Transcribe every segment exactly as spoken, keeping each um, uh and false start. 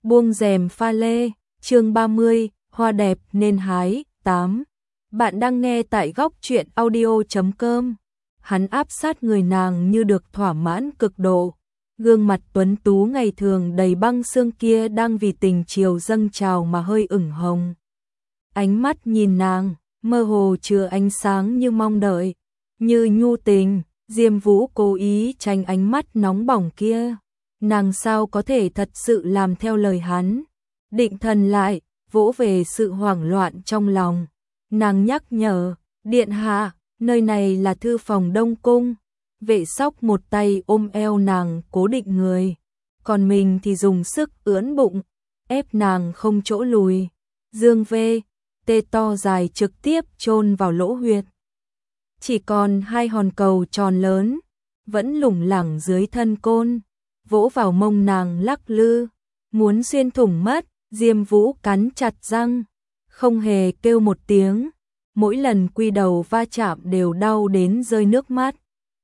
Buông rèm pha lê, chương ba mươi, hoa đẹp nên hái, tám. Bạn đang nghe tại góc truyện audio chấm com. Hắn áp sát người nàng như được thỏa mãn cực độ. Gương mặt tuấn tú ngày thường đầy băng xương kia đang vì tình chiều dâng trào mà hơi ửng hồng. Ánh mắt nhìn nàng, mơ hồ chứa ánh sáng như mong đợi, như nhu tình. Diêm Vũ cố ý tránh ánh mắt nóng bỏng kia. Nàng sao có thể thật sự làm theo lời hắn. Định thần lại, vỗ về sự hoảng loạn trong lòng. Nàng nhắc nhở, điện hạ, nơi này là thư phòng Đông Cung. Vệ Sóc một tay ôm eo nàng cố định người, còn mình thì dùng sức ưỡn bụng, ép nàng không chỗ lùi. Dương vê, tê to dài trực tiếp chôn vào lỗ huyệt. Chỉ còn hai hòn cầu tròn lớn, vẫn lủng lẳng dưới thân côn, vỗ vào mông nàng lắc lư, muốn xuyên thủng mất. Diêm Vũ cắn chặt răng, không hề kêu một tiếng, mỗi lần quy đầu va chạm đều đau đến rơi nước mắt.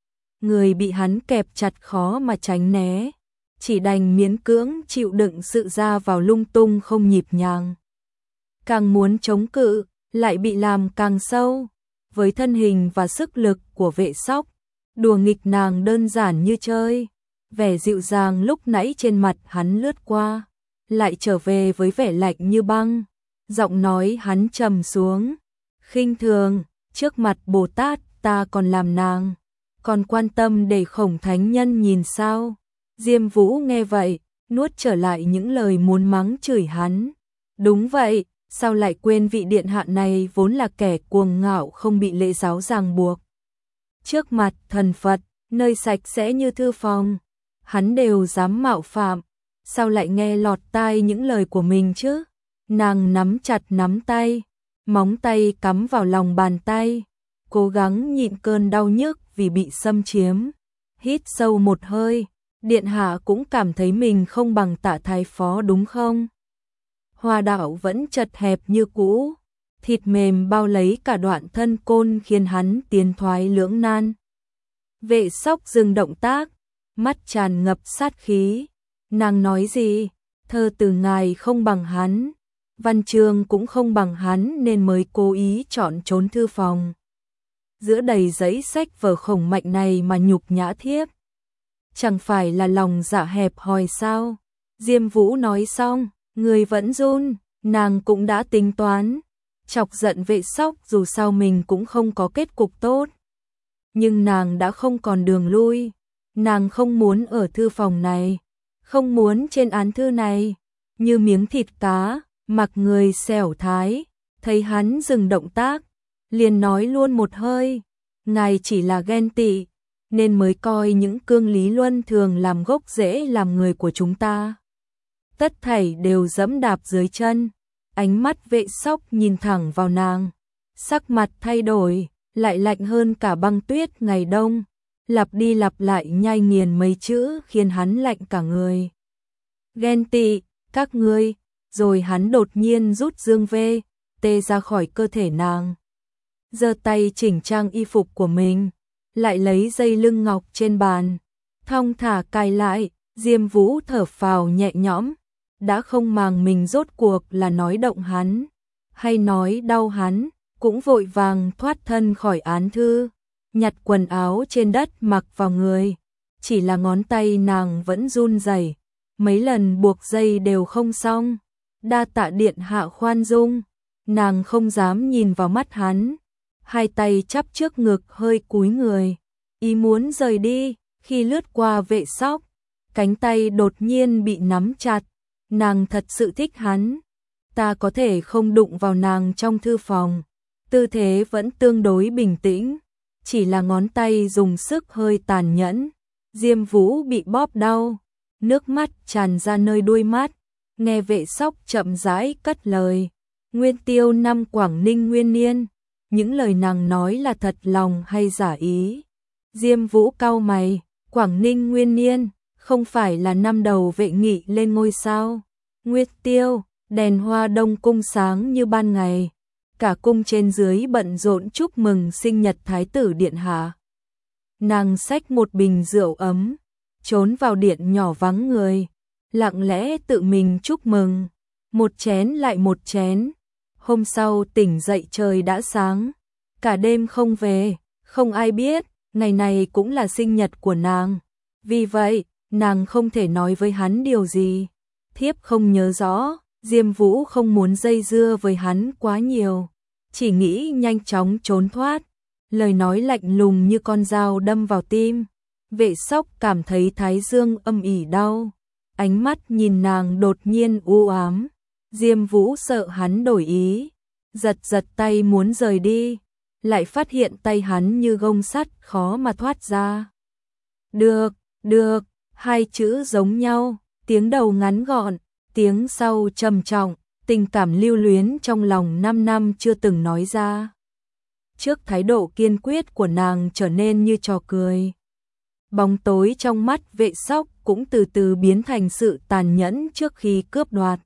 Người bị hắn kẹp chặt khó mà tránh né, chỉ đành miễn cưỡng chịu đựng sự ra vào lung tung không nhịp nhàng. Càng muốn chống cự, lại bị làm càng sâu. Với thân hình và sức lực của Vệ Sóc, đùa nghịch nàng đơn giản như chơi. Vẻ dịu dàng lúc nãy trên mặt hắn lướt qua, lại trở về với vẻ lạnh như băng. Giọng nói hắn trầm xuống, khinh thường, trước mặt Bồ Tát ta còn làm nàng, còn quan tâm để Khổng thánh nhân nhìn sao. Diêm Vũ nghe vậy, nuốt trở lại những lời muốn mắng chửi hắn. Đúng vậy, sao lại quên vị điện hạ này vốn là kẻ cuồng ngạo không bị lễ giáo ràng buộc. Trước mặt thần Phật, nơi sạch sẽ như thư phòng, hắn đều dám mạo phạm, sao lại nghe lọt tai những lời của mình chứ? Nàng nắm chặt nắm tay, móng tay cắm vào lòng bàn tay, cố gắng nhịn cơn đau nhức vì bị xâm chiếm. Hít sâu một hơi, điện hạ cũng cảm thấy mình không bằng Tạ thái phó đúng không? Hoa đạo vẫn chật hẹp như cũ, thịt mềm bao lấy cả đoạn thân côn khiến hắn tiến thoái lưỡng nan. Vệ Sóc dừng động tác, mắt tràn ngập sát khí. Nàng nói gì? Thơ từ ngài không bằng hắn, văn chương cũng không bằng hắn nên mới cố ý chọn trốn thư phòng. Giữa đầy giấy sách vở khổng mạnh này mà nhục nhã thiếp, chẳng phải là lòng dạ hẹp hòi sao? Diêm Vũ nói xong, người vẫn run. Nàng cũng đã tính toán, chọc giận Vệ Sóc dù sao mình cũng không có kết cục tốt. Nhưng nàng đã không còn đường lui, nàng không muốn ở thư phòng này, không muốn trên án thư này, như miếng thịt cá, mặc người xẻo thái. Thấy hắn dừng động tác, liền nói luôn một hơi, ngài chỉ là ghen tị, nên mới coi những cương lý luân thường làm gốc rễ làm người của chúng ta. Tất thảy đều dẫm đạp dưới chân. Ánh mắt Vệ Sóc nhìn thẳng vào nàng, sắc mặt thay đổi, lại lạnh hơn cả băng tuyết ngày đông, lặp đi lặp lại nhai nghiền mấy chữ khiến hắn lạnh cả người. Ghen tị, các ngươi. Rồi hắn đột nhiên rút dương vê, tê ra khỏi cơ thể nàng, giơ tay chỉnh trang y phục của mình, lại lấy dây lưng ngọc trên bàn, thong thả cài lại. Diêm Vũ thở phào nhẹ nhõm, đã không màng mình rốt cuộc là nói động hắn hay nói đau hắn, cũng vội vàng thoát thân khỏi án thư, nhặt quần áo trên đất mặc vào người. Chỉ là ngón tay nàng vẫn run rẩy, mấy lần buộc dây đều không xong. Đa tạ điện hạ khoan dung. Nàng không dám nhìn vào mắt hắn, hai tay chắp trước ngực hơi cúi người, ý muốn rời đi. Khi lướt qua Vệ Sóc, cánh tay đột nhiên bị nắm chặt. Nàng thật sự thích hắn, ta có thể không đụng vào nàng trong thư phòng. Tư thế vẫn tương đối bình tĩnh, chỉ là ngón tay dùng sức hơi tàn nhẫn. Diêm Vũ bị bóp đau, nước mắt tràn ra nơi đuôi mắt. Nghe Vệ Sóc chậm rãi cất lời, Nguyên Tiêu năm Quảng Ninh Nguyên Niên. Những lời nàng nói là thật lòng hay giả ý? Diêm Vũ cau mày, Quảng Ninh Nguyên Niên, không phải là năm đầu Vệ Nghị lên ngôi sao? Nguyên Tiêu, đèn hoa Đông Cung sáng như ban ngày, cả cung trên dưới bận rộn chúc mừng sinh nhật Thái tử điện hạ. Nàng xách một bình rượu ấm, trốn vào điện nhỏ vắng người, lặng lẽ tự mình chúc mừng, một chén lại một chén. Hôm sau tỉnh dậy trời đã sáng, cả đêm không về, không ai biết, ngày này cũng là sinh nhật của nàng. Vì vậy, nàng không thể nói với hắn điều gì. Thiếp không nhớ rõ, Diêm Vũ không muốn dây dưa với hắn quá nhiều, chỉ nghĩ nhanh chóng trốn thoát. Lời nói lạnh lùng như con dao đâm vào tim. Vệ Sóc cảm thấy thái dương âm ỉ đau, ánh mắt nhìn nàng đột nhiên u ám. Diêm Vũ sợ hắn đổi ý, giật giật tay muốn rời đi, lại phát hiện tay hắn như gông sắt khó mà thoát ra. Được, được, hai chữ giống nhau, tiếng đầu ngắn gọn, tiếng sau trầm trọng, tình cảm lưu luyến trong lòng năm năm chưa từng nói ra. Trước thái độ kiên quyết của nàng trở nên như trò cười. Bóng tối trong mắt Vệ Sóc cũng từ từ biến thành sự tàn nhẫn trước khi cướp đoạt.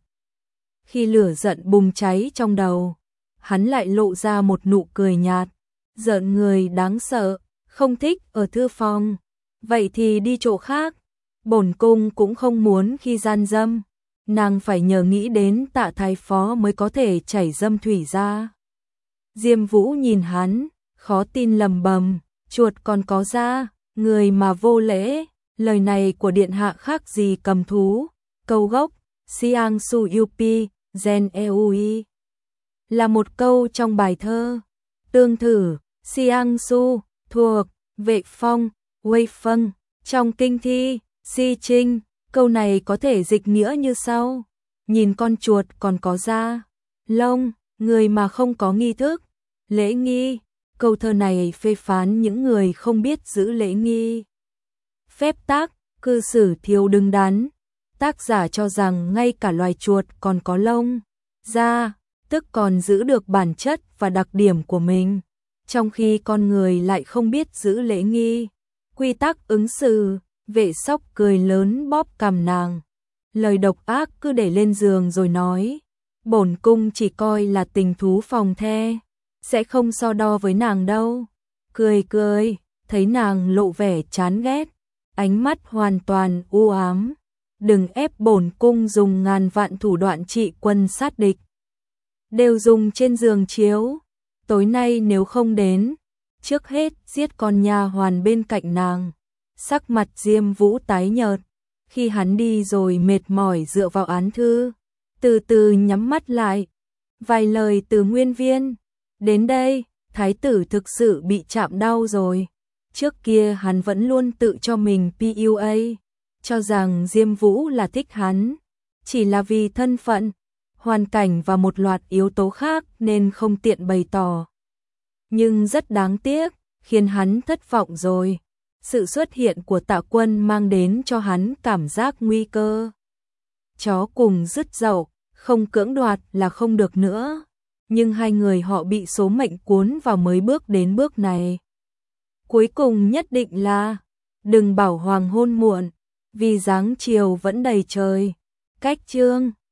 Khi lửa giận bùng cháy trong đầu, hắn lại lộ ra một nụ cười nhạt, giận người đáng sợ, không thích ở thư phòng, vậy thì đi chỗ khác. Bổn cung cũng không muốn khi gian dâm, nàng phải nhờ nghĩ đến Tạ thái phó mới có thể chảy dâm thủy ra. Diêm Vũ nhìn hắn, khó tin lầm bầm, chuột còn có da, người mà vô lễ. Lời này của điện hạ khác gì cầm thú. Câu gốc Siang Su Yupi Gen Eui là một câu trong bài thơ. Tương thử Siang Su thuộc Vệ Phong, Wei Phân. Trong kinh thi Si Trinh, câu này có thể dịch nghĩa như sau: nhìn con chuột còn có da, lông, người mà không có nghi thức, lễ nghi. Câu thơ này phê phán những người không biết giữ lễ nghi. Phép tắc, cư xử thiếu đứng đắn. Tác giả cho rằng ngay cả loài chuột còn có lông, da, tức còn giữ được bản chất và đặc điểm của mình, trong khi con người lại không biết giữ lễ nghi, quy tắc ứng xử. Vệ Sóc cười lớn bóp cằm nàng, lời độc ác cứ để lên giường rồi nói: bổn cung chỉ coi là tình thú phòng the, sẽ không so đo với nàng đâu. Cười cười, thấy nàng lộ vẻ chán ghét, ánh mắt hoàn toàn u ám. Đừng ép bổn cung dùng ngàn vạn thủ đoạn trị quân sát địch, đều dùng trên giường chiếu. Tối nay nếu không đến, trước hết giết con nha hoàn bên cạnh nàng. Sắc mặt Diêm Vũ tái nhợt, khi hắn đi rồi mệt mỏi dựa vào án thư, từ từ nhắm mắt lại. Vài lời từ Nguyên Viên: đến đây, thái tử thực sự bị chạm đau rồi. Trước kia hắn vẫn luôn tự cho mình pê u a, cho rằng Diêm Vũ là thích hắn, chỉ là vì thân phận, hoàn cảnh và một loạt yếu tố khác nên không tiện bày tỏ. Nhưng rất đáng tiếc, khiến hắn thất vọng rồi. Sự xuất hiện của Tạ Quân mang đến cho hắn cảm giác nguy cơ. Chó cùng dứt dậu, không cưỡng đoạt là không được nữa. Nhưng hai người họ bị số mệnh cuốn vào mới bước đến bước này. Cuối cùng nhất định là đừng bảo hoàng hôn muộn, vì dáng chiều vẫn đầy trời. Cách chương